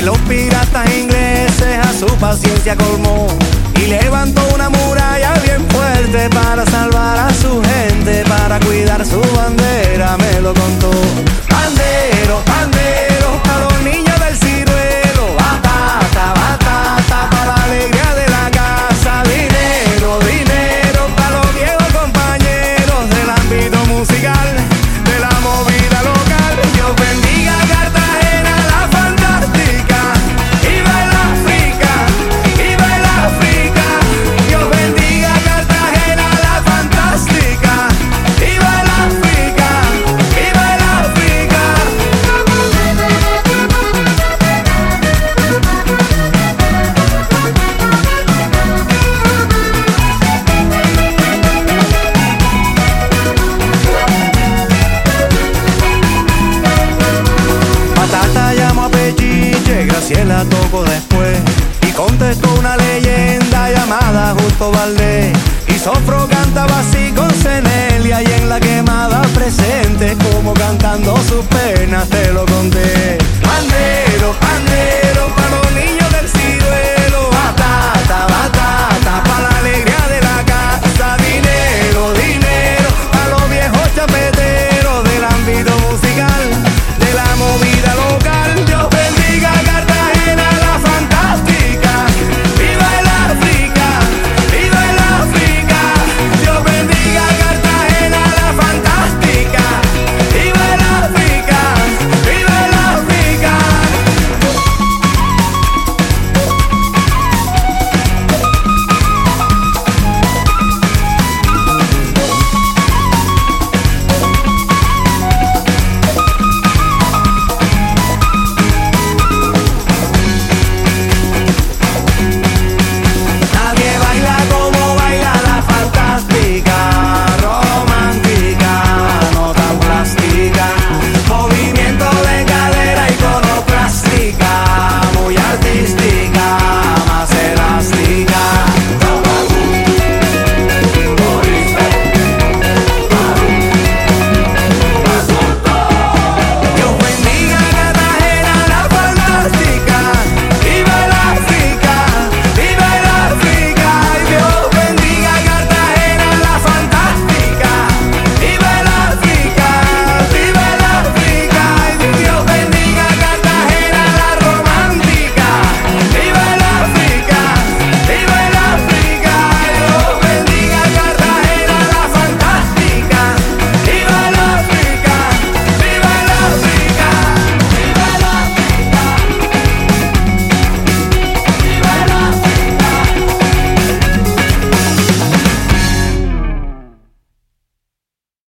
los piratas ingleses a su paciencia colmó y levantó una muralla bien fuerte para salvar a su gente, para cuidar su bandera, me lo contó. Bandero, bandero, a los niños del ciruelo, batata, batata, para la alegría de la casa, dinero, dinero, para los viejos compañeros del ámbito musical, de la movida local. Dios bendiga Cartagena, la fantástica, viva el África, viva el África. Dios bendiga Cartagena, la fantástica, viva el África, viva el África. Batata llamó a Pechiche, Graciela tocó después y contestó una leyenda llamada Justo Valdés. Y Sofro cantaba así con Cenelia y en la quemada presente, como cantando sus penas te lo conté. Bandero,